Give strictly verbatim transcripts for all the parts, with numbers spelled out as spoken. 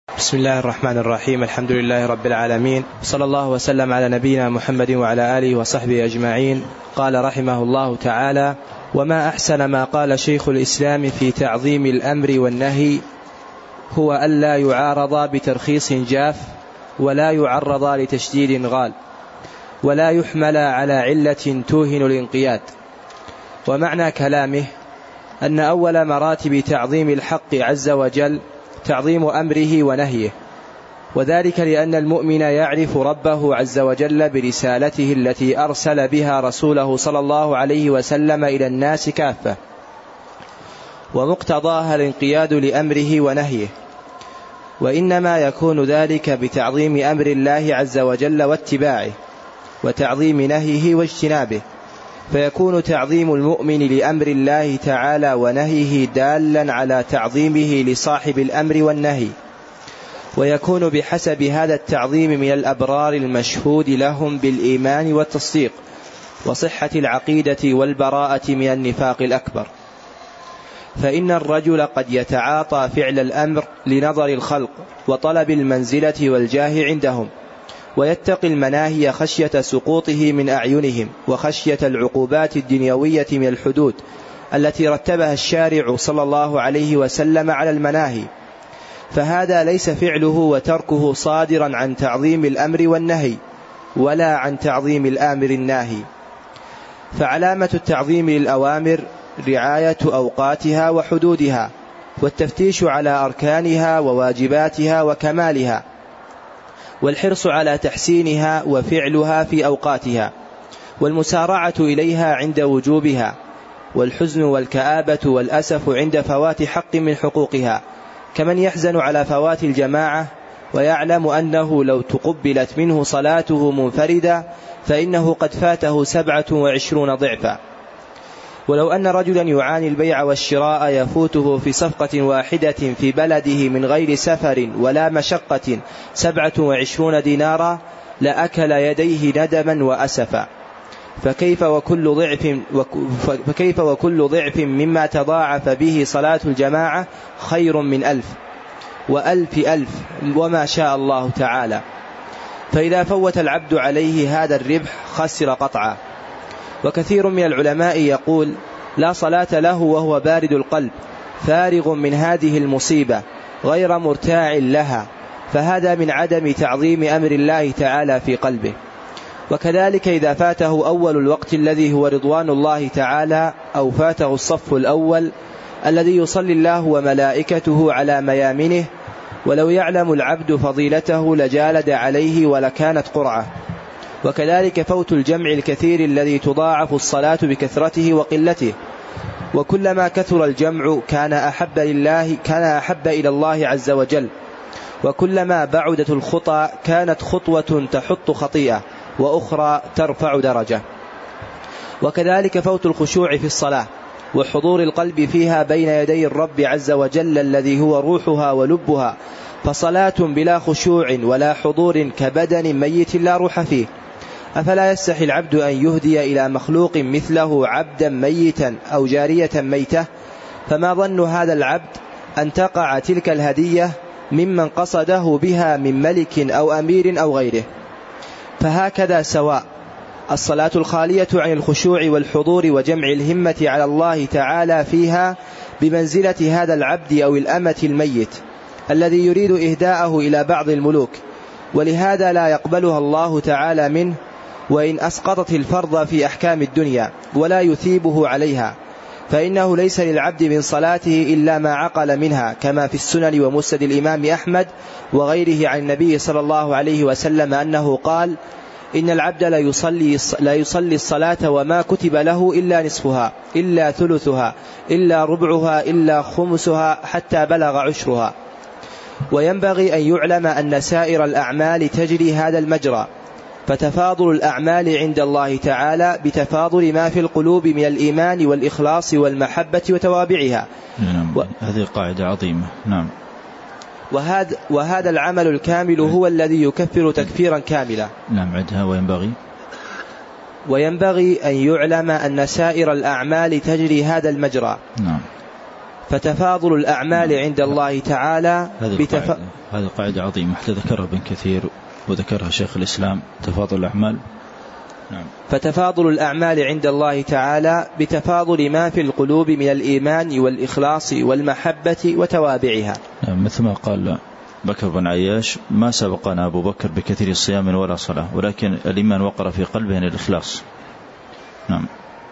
بسم الله الرحمن الرحيم. الحمد لله رب العالمين، صلى الله وسلم على نبينا محمد وعلى آله وصحبه أجمعين. قال رحمه الله تعالى: وما أحسن ما قال شيخ الإسلام في تعظيم الأمر والنهي هو ألا يعارض بترخيص جاف، ولا يعرض لتشديد غال، ولا يحمل على علة توهن الانقياد. ومعنى كلامه أن أول مراتب تعظيم الحق عز وجل تعظيم أمره ونهيه، وذلك لأن المؤمن يعرف ربه عز وجل برسالته التي أرسل بها رسوله صلى الله عليه وسلم إلى الناس كافة، ومقتضاها الانقياد لأمره ونهيه. وإنما يكون ذلك بتعظيم أمر الله عز وجل واتباعه، وتعظيم نهيه واجتنابه، فيكون تعظيم المؤمن لأمر الله تعالى ونهيه دالا على تعظيمه لصاحب الأمر والنهي، ويكون بحسب هذا التعظيم من الأبرار المشهود لهم بالإيمان والتصديق وصحة العقيدة والبراءة من النفاق الأكبر. فإن الرجل قد يتعاطى فعل الأمر لنظر الخلق وطلب المنزلة والجاه عندهم، ويتقي المناهي خشية سقوطه من أعينهم، وخشية العقوبات الدنيوية من الحدود التي رتبها الشارع صلى الله عليه وسلم على المناهي. فهذا ليس فعله وتركه صادرا عن تعظيم الأمر والنهي، ولا عن تعظيم الآمر الناهي. فعلامة التعظيم للأوامر رعاية أوقاتها وحدودها، والتفتيش على أركانها وواجباتها وكمالها، والحرص على تحسينها وفعلها في أوقاتها، والمسارعة إليها عند وجوبها، والحزن والكآبة والأسف عند فوات حق من حقوقها، كمن يحزن على فوات الجماعة ويعلم أنه لو تقبلت منه صلاته منفردة فإنه قد فاته سبعة وعشرون ضعفا. ولو أن رجلا يعاني البيع والشراء يفوته في صفقة واحدة في بلده من غير سفر ولا مشقة سبعة وعشرون دينارا لأكل يديه ندما وأسفا. فكيف وكل ضعف, فكيف وكل ضعف مما تضاعف به صلاة الجماعة خير من ألف وألف ألف وما شاء الله تعالى. فإذا فوت العبد عليه هذا الربح خسر قطعا. وكثير من العلماء يقول: لا صلاة له وهو بارد القلب فارغ من هذه المصيبة غير مرتاع لها، فهذا من عدم تعظيم أمر الله تعالى في قلبه. وكذلك إذا فاته أول الوقت الذي هو رضوان الله تعالى، أو فاته الصف الأول الذي يصلي الله وملائكته على ميامنه، ولو يعلم العبد فضيلته لجالد عليه ولكانت قرعة. وكذلك فوت الجمع الكثير الذي تضاعف الصلاة بكثرته وقلته، وكلما كثر الجمع كان أحب لله كان أحب إلى الله عز وجل، وكلما بعدت الخطى كانت خطوة تحط خطيئة وأخرى ترفع درجة. وكذلك فوت الخشوع في الصلاة وحضور القلب فيها بين يدي الرب عز وجل الذي هو روحها ولبها، فصلاة بلا خشوع ولا حضور كبدن ميت لا روح فيه. أفلا يستحي العبد أن يهدي إلى مخلوق مثله عبدا ميتا أو جارية ميتة؟ فما ظن هذا العبد أن تقع تلك الهدية ممن قصده بها من ملك أو أمير أو غيره؟ فهكذا سواء الصلاة الخالية عن الخشوع والحضور وجمع الهمة على الله تعالى فيها بمنزلة هذا العبد أو الأمة الميت الذي يريد إهداءه إلى بعض الملوك، ولهذا لا يقبلها الله تعالى منه وإن أسقطت الفرض في أحكام الدنيا، ولا يثيبه عليها، فإنه ليس للعبد من صلاته إلا ما عقل منها، كما في السنن ومسند الإمام أحمد وغيره عن النبي صلى الله عليه وسلم أنه قال: إن العبد لا يصلي, لا يصلي الصلاة وما كتب له إلا نصفها إلا ثلثها إلا ربعها إلا خمسها حتى بلغ عشرها. وينبغي أن يعلم أن سائر الأعمال تجري هذا المجرى، فتفاضل الأعمال عند الله تعالى بتفاضل ما في القلوب من الإيمان والإخلاص والمحبة وتوابعها. نعم. و... هذه قاعدة عظيمة. نعم. وهذا, وهذا العمل الكامل هو الذي يكفر تكفيرا كاملا. نعم. عدها. وينبغي وينبغي أن يعلم أن سائر الأعمال تجري هذا المجرى. نعم. فتفاضل الأعمال عند الله تعالى بتف... هذه قاعدة عظيمة حتى ذكرها ابن كثير وذكرها شيخ الإسلام. تفاضل الأعمال نعم. فتفاضل الأعمال عند الله تعالى بتفاضل ما في القلوب من الإيمان والإخلاص والمحبة وتوابعها. نعم. مثل ما قال بكر بن عياش: ما سبقنا أبو بكر بكثير صيام ولا صلاة، ولكن الإيمان وقر في قلبه الإخلاص. نعم.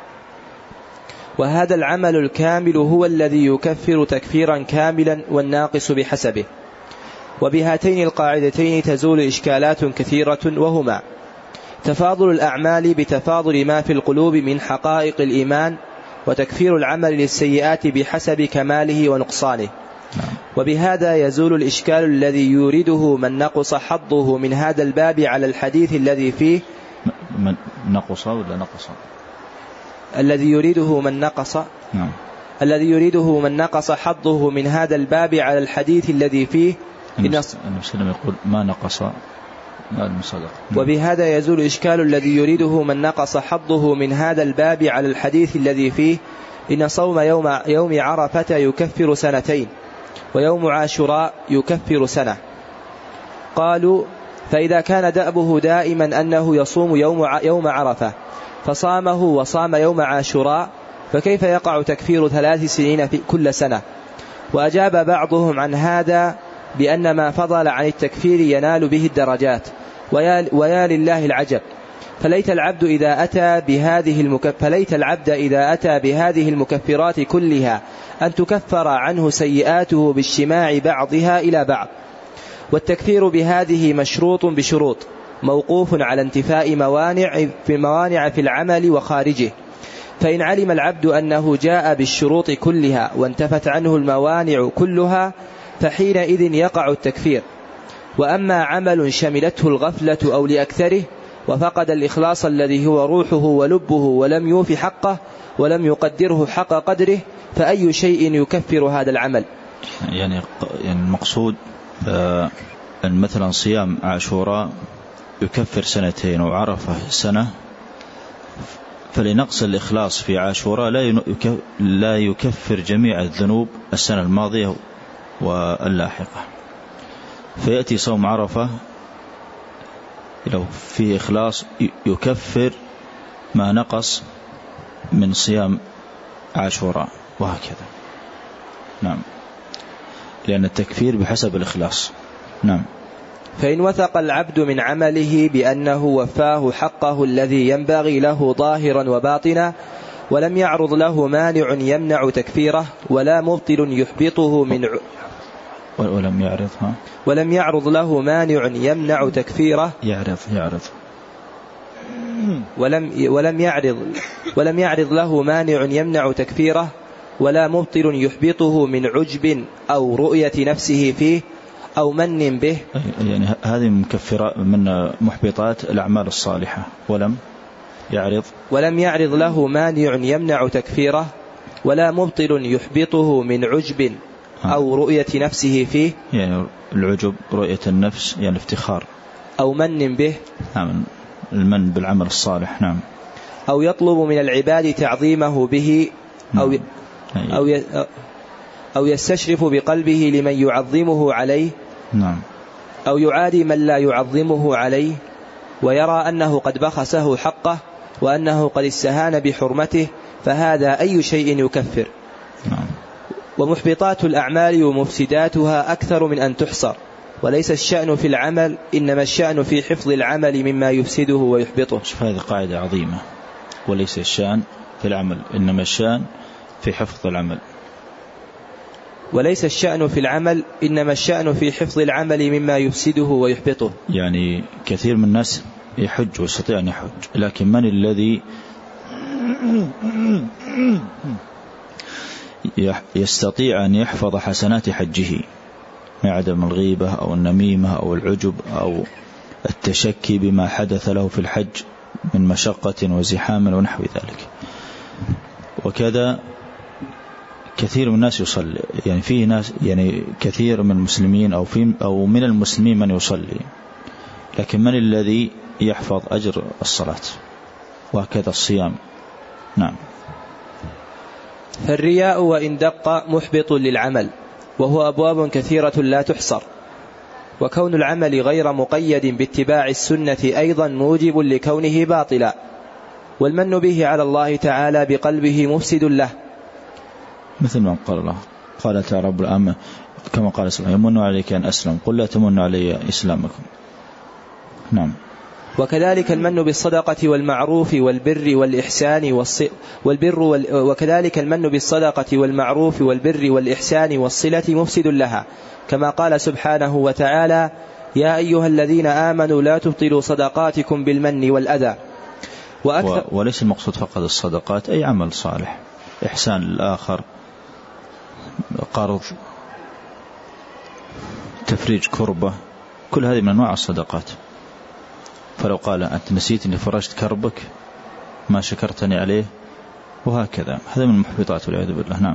وهذا العمل الكامل هو الذي يكفر تكفيرا كاملا والناقص بحسبه. وبهاتين القاعدتين تزول إشكالات كثيرة، وهما: تفاضل الأعمال بتفاضل ما في القلوب من حقائق الإيمان، وتكفير العمل للسيئات بحسب كماله ونقصانه. وبهذا يزول الإشكال الذي يورده من نقص حظه من هذا الباب على الحديث الذي فيه من نقص ولا نقص الذي يريده من نقص نعم. الذي يريده من نقص حظه من هذا الباب على الحديث الذي فيه النبي صلى الله عليه وسلم يقول: ما نقص مال من صدقة. وبهذا يزول الإشكال الذي يريده من نقص حظه من هذا الباب على الحديث الذي فيه إن صوم يوم, يوم عرفة يكفر سنتين، ويوم عاشوراء يكفر سنة. قالوا: فإذا كان دأبه دائما أنه يصوم يوم, يوم عرفة فصامه وصام يوم عاشوراء، فكيف يقع تكفير ثلاث سنين في كل سنة؟ وأجاب بعضهم عن هذا بأن ما فضل عن التكفير ينال به الدرجات، ويا, ويا لله العجب. فليت العبد إذا أتى بهذه المكف... فليت العبد إذا أتى بهذه المكفرات كلها أن تكفر عنه سيئاته باجتماع بعضها إلى بعض. والتكفير بهذه مشروط بشروط، موقوف على انتفاء موانع في موانع في العمل وخارجه. فإن علم العبد أنه جاء بالشروط كلها وانتفت عنه الموانع كلها فحينئذ يقع التكفير. وأما عمل شملته الغفلة أو لأكثره وفقد الإخلاص الذي هو روحه ولبه ولم يوف حقه ولم يقدره حق قدره، فأي شيء يكفر هذا العمل؟ يعني المقصود أن مثلا صيام عاشوراء يكفر سنتين وعرفة سنة، فلنقص الإخلاص في عاشوراء لا يكفر جميع الذنوب السنة الماضية واللاحقة. فيأتي صوم عرفة لو فيه إخلاص يكفر ما نقص من صيام عاشوراء، وهكذا. نعم. لأن التكفير بحسب الإخلاص. نعم. فإن وثق العبد من عمله بأنه وفاه حقه الذي ينبغي له ظاهرا وباطنا، ولم يعرض له مانع يمنع تكفيره ولا مبطل يحبطه من ع... ولم يعرض ها؟ ولم يعرض له مانع يمنع تكفيره يعرض يعرض ولم ولم يعرض ولم يعرض له مانع يمنع تكفيره ولا مبطل يحبطه من عجب أو رؤية نفسه فيه أو من به. يعني هذه مكفرة من محبطات الأعمال الصالحة. ولم يعرض ولم يعرض له مانع يمنع تكفيره ولا مبطل يحبطه من عجب أو رؤية نفسه فيه. يعني العجب رؤية النفس، يعني افتخار. أو من به. نعم. المن بالعمل الصالح. نعم. أو يطلب من العباد تعظيمه به أو أو أو يستشرف بقلبه لمن يعظمه عليه. نعم. أو يعادي من لا يعظمه عليه، ويرى أنه قد بخسه حقه وأنه قد استهان بحرمته، فهذا أي شيء يكفر. نعم. ومحبطات الأعمال ومفسداتها أكثر من أن تحصر، وليس الشأن في العمل، إنما الشأن في حفظ العمل مما يفسده ويحبطه. هذه قاعدة عظيمة. وليس الشأن في العمل، إنما الشأن في حفظ العمل. وليس الشأن في العمل، إنما الشأن في حفظ العمل مما يفسده ويحبطه. يعني كثير من الناس يحج ويستطيع أن يحج، لكن من الذي يستطيع أن يحفظ حسنات حجه مع عدم الغيبة أو النميمة أو العجب أو التشكي بما حدث له في الحج من مشقة وزحام ونحو ذلك؟ وكذا كثير من الناس يصلي، يعني فيه ناس، يعني كثير من المسلمين أو في أو من المسلمين من يصلي، لكن من الذي يحفظ أجر الصلاة؟ وهكذا الصيام. نعم. فالرياء وإن دق محبط للعمل، وهو أبواب كثيرة لا تحصر. وكون العمل غير مقيد باتباع السنة أيضا موجب لكونه باطلا. والمن به على الله تعالى بقلبه مفسد له، مثل ما قال الله، قال تعالى رب العالمين كما قال سبحانه: يمن عليك أن أسلم قل لا تمن علي إسلامكم. نعم. وكذلك المن بالصدقة والمعروف والبر والإحسان والص... والبر وال... وكذلك المن بالصدقة والمعروف والبر والإحسان والصلة مفسد لها، كما قال سبحانه وتعالى: يا أيها الذين آمنوا لا تبطلوا صدقاتكم بالمن والأذى. وأكثر... و... وليس المقصود فقط الصدقات، أي عمل صالح، إحسان للآخر، قرض، تفريج كربة، كل هذه من أنواع الصدقات. فلو قال: أنت نسيت أني فرجت كربك ما شكرتني عليه، وهكذا، هذا من المحبطات والعياذ بالله. نعم.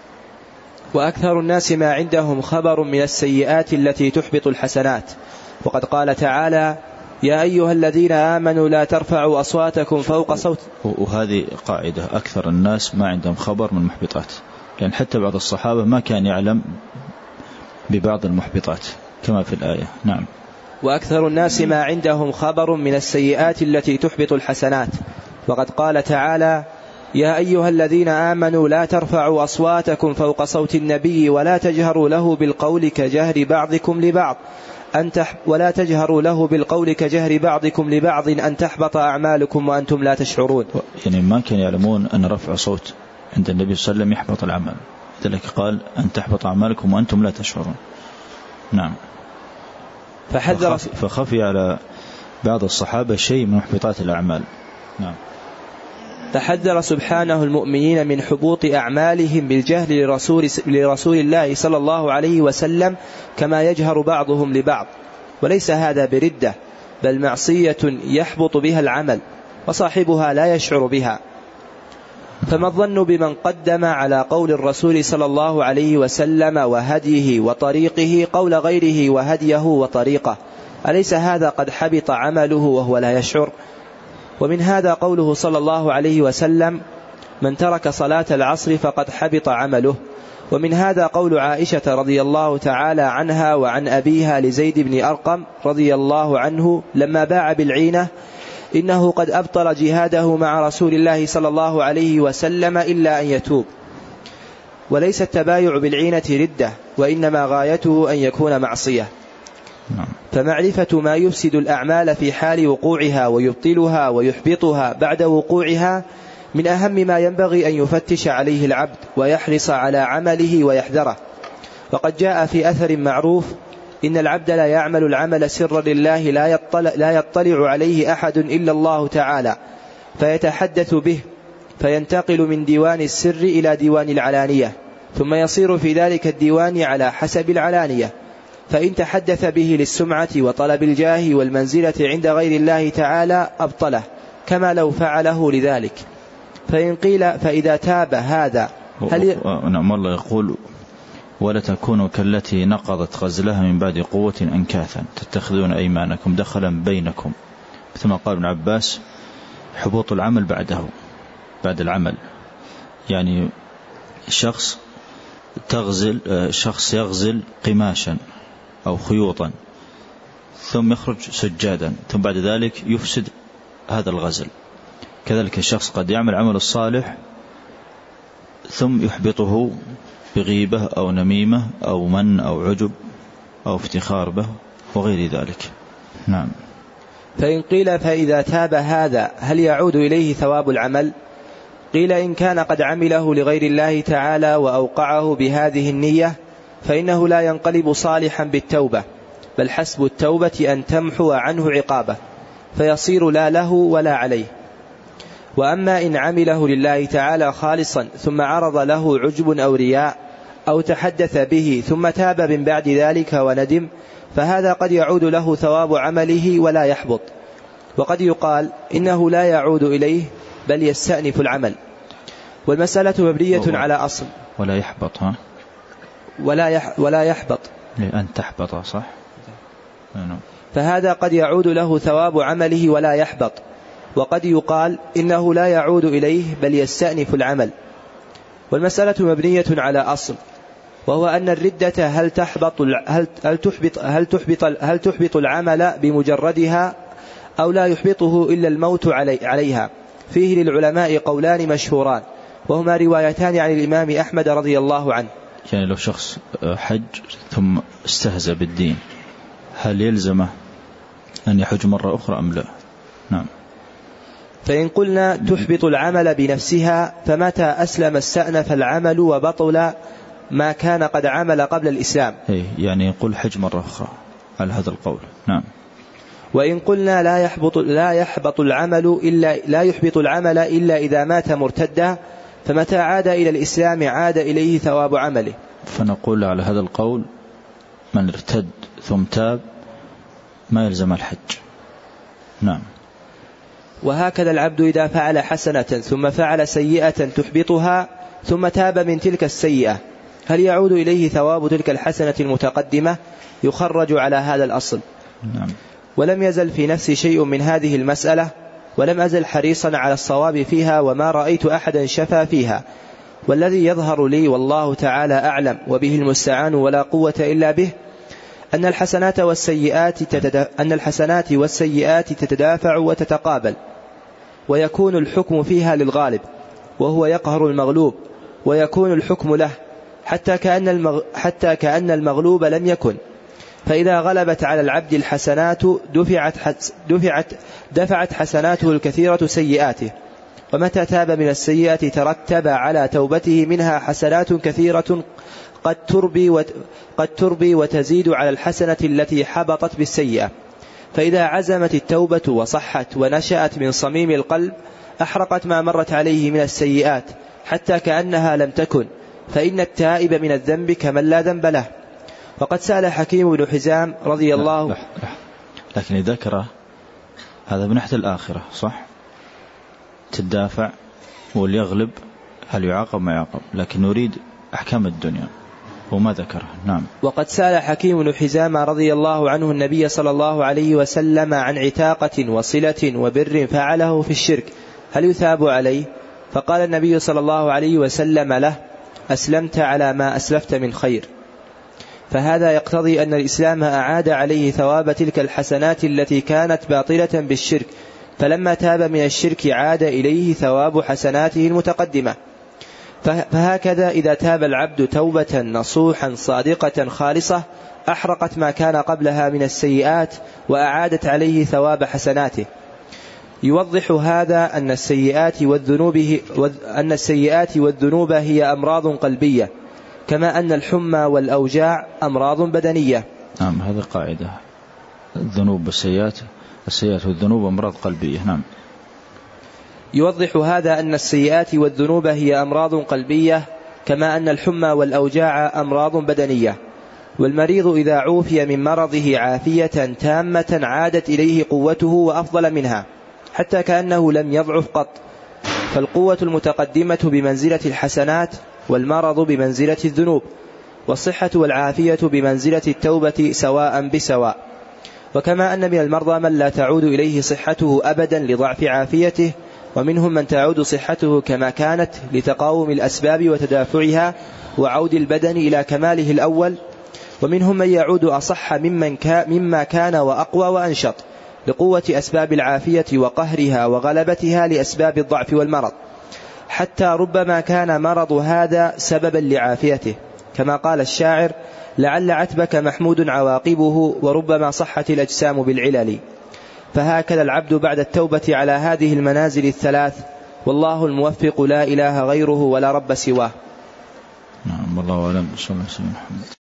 وأكثر الناس ما عندهم خبر من السيئات التي تحبط الحسنات، وقد قال تعالى: يا أيها الذين آمنوا لا ترفعوا أصواتكم فوق صوت. وهذه قاعدة، أكثر الناس ما عندهم خبر من المحبطات، لأن حتى بعض الصحابة ما كان يعلم ببعض المحبطات كما في الآية. نعم. وأكثر الناس ما عندهم خبر من السيئات التي تحبط الحسنات، وقد قال تعالى: يا أيها الذين آمنوا لا ترفعوا أصواتكم فوق صوت النبي ولا تجهروا له بالقول كجهر بعضكم لبعض أن تح ولا تجهروا له بالقول كجهر بعضكم لبعض أن تحبط أعمالكم وأنتم لا تشعرون. يعني ما كان يعلمون أن رفع صوت عند النبي صلى الله عليه وسلم يحبط العمل، لذلك قال: أن تحبط أعمالكم وأنتم لا تشعرون. نعم. فحذر فخفي, فخفي على بعض الصحابة شيء من محبطات الأعمال. نعم. فحذر سبحانه المؤمنين من حبوط أعمالهم بالجهل لرسول, لرسول الله صلى الله عليه وسلم كما يجهر بعضهم لبعض، وليس هذا بردة، بل معصية يحبط بها العمل وصاحبها لا يشعر بها. فما الظن بمن قدم على قول الرسول صلى الله عليه وسلم وهديه وطريقه قول غيره وهديه وطريقه؟ أليس هذا قد حبط عمله وهو لا يشعر؟ ومن هذا قوله صلى الله عليه وسلم: من ترك صلاة العصر فقد حبط عمله. ومن هذا قول عائشة رضي الله تعالى عنها وعن أبيها لزيد بن أرقم رضي الله عنه لما باع بالعينة: إنه قد أبطل جهاده مع رسول الله صلى الله عليه وسلم إلا أن يتوب. وليس التبايع بالعينة ردة، وإنما غايته أن يكون معصية. فمعرفة ما يفسد الأعمال في حال وقوعها ويبطلها ويحبطها بعد وقوعها من أهم ما ينبغي أن يفتش عليه العبد ويحرص على عمله ويحذره. وقد جاء في أثر معروف: إن العبد لا يعمل العمل سرا لله لا يطلع, لا يطلع عليه أحد إلا الله تعالى، فيتحدث به فينتقل من ديوان السر إلى ديوان العلانية، ثم يصير في ذلك الديوان على حسب العلانية، فإن تحدث به للسمعة وطلب الجاه والمنزلة عند غير الله تعالى أبطله كما لو فعله لذلك. فإن قيل: فإذا تاب هذا هل ي... نعم الله يقول: ولا تكونوا كالتي نقضت غزلها من بعد قوة أنكاثا تتخذون أيمانكم دخلا بينكم، مثل ما قال ابن عباس: حبوط العمل بعده، بعد العمل، يعني شخص تغزل شخص يغزل قماشا أو خيوطا ثم يخرج سجادا، ثم بعد ذلك يفسد هذا الغزل. كذلك الشخص قد يعمل عمل الصالح ثم يحبطه بغيبة أو نميمة أو من أو عجب أو افتخار به وغير ذلك. نعم. فإن قيل: فإذا تاب هذا هل يعود إليه ثواب العمل؟ قيل: إن كان قد عمله لغير الله تعالى وأوقعه بهذه النية فإنه لا ينقلب صالحا بالتوبة، بل حسب التوبة أن تمحو عنه عقابه فيصير لا له ولا عليه. وأما إن عمله لله تعالى خالصا ثم عرض له عجب أو رياء أو تحدث به ثم تاب من بعد ذلك وندم، فهذا قد يعود له ثواب عمله ولا يحبط. وقد يقال إنه لا يعود إليه بل يستأنف العمل. والمسألة مبنية على أصل. ولا يحبط ها؟ ولا يح ولا يحبط لأن تحبط صح؟ فهذا قد يعود له ثواب عمله ولا يحبط. وقد يقال إنه لا يعود إليه بل يستأنف العمل. والمسألة مبنية على أصل، وهو أن الردة هل تحبط هل هل تحبط هل تحبط هل تحبط العمل بمجردها أو لا يحبطه إلا الموت علي عليها. فيه للعلماء قولان مشهوران، وهما روايتان عن الإمام أحمد رضي الله عنه. يعني لو شخص حج ثم استهزأ بالدين هل يلزمه أن يحج مرة أخرى أم لا؟ نعم. فإن قلنا تحبط العمل بنفسها فمتى أسلم استأنف العمل وبطل ما كان قد عمل قبل الإسلام. يعني يقول حج مرة أخرى على هذا القول. نعم. وإن قلنا لا يحبط لا يحبط العمل إلا لا يحبط العمل إلا إذا مات مرتدا فمتى عاد إلى الإسلام عاد إليه ثواب عمله. فنقول على هذا القول من ارتد ثم تاب ما يلزم الحج. نعم. وهكذا العبد إذا فعل حسنة ثم فعل سيئة تحبطها ثم تاب من تلك السيئة هل يعود إليه ثواب تلك الحسنة المتقدمة؟ يخرج على هذا الأصل. نعم. ولم يزل في نفسي شيء من هذه المسألة، ولم أزل حريصا على الصواب فيها، وما رأيت أحدا شفى فيها، والذي يظهر لي والله تعالى أعلم وبه المستعان ولا قوة إلا به أن الحسنات والسيئات تتدا... أن الحسنات والسيئات تتدافع وتتقابل، ويكون الحكم فيها للغالب وهو يقهر المغلوب، ويكون الحكم له حتى كأن, المغ... حتى كأن المغلوب لم يكن. فإذا غلبت على العبد الحسنات دفعت, حس... دفعت... دفعت حسناته الكثيرة سيئاته، ومتى تاب من السيئة ترتب على توبته منها حسنات كثيرة قد تربي, وت... قد تربي وتزيد على الحسنة التي حبطت بالسيئة. فإذا عزمت التوبة وصحت ونشأت من صميم القلب أحرقت ما مرت عليه من السيئات حتى كأنها لم تكن، فإن التائب من الذنب كمن لا ذنب له. وقد سأل حكيم بن حزام رضي الله. لا لا لا. لكن ذكره هذا من ناحية الآخرة صح، تدافع واليغلب هل يعاقب ما يعاقب، لكن نريد أحكام الدنيا وما ذكره. نعم. وقد سأل حكيم بن حزام رضي الله عنه النبي صلى الله عليه وسلم عن عتاقة وصلة وبر فعله في الشرك هل يثاب عليه؟ فقال النبي صلى الله عليه وسلم له: أسلمت على ما أسلفت من خير. فهذا يقتضي أن الإسلام أعاد عليه ثواب تلك الحسنات التي كانت باطلة بالشرك، فلما تاب من الشرك عاد إليه ثواب حسناته المتقدمة. فهكذا إذا تاب العبد توبة نصوحا صادقة خالصة أحرقت ما كان قبلها من السيئات وأعادت عليه ثواب حسناته. يوضح هذا أن السيئات والذنوب أن السيئات والذنوب هي أمراض قلبية، كما أن الحمى والأوجاع أمراض بدنية. نعم، هذا قاعدة. الذنوب والسيئات السيئات والذنوب أمراض قلبية. نعم. يوضح هذا أن السيئات والذنوب هي أمراض قلبية، كما أن الحمى والأوجاع أمراض بدنية. والمريض إذا عوفي من مرضه عافية تامة عادت إليه قوته وأفضل منها حتى كأنه لم يضعف قط. فالقوة المتقدمة بمنزلة الحسنات، والمرض بمنزلة الذنوب، والصحة والعافية بمنزلة التوبة سواء بسواء. وكما أن من المرضى من لا تعود إليه صحته أبدا لضعف عافيته، ومنهم من تعود صحته كما كانت لتقاوم الأسباب وتدافعها وعود البدن إلى كماله الأول، ومنهم من يعود أصح ممن كا مما كان وأقوى وأنشط لقوة أسباب العافية وقهرها وغلبتها لأسباب الضعف والمرض، حتى ربما كان مرض هذا سببا لعافيته، كما قال الشاعر: لعل عتبك محمود عواقبه وربما صحت الأجسام بالعلل. فهكذا العبد بعد التوبة على هذه المنازل الثلاث، والله الموفق لا إله غيره ولا رب سواه. نعم، والله أعلم. صلى الله عليه وسلم.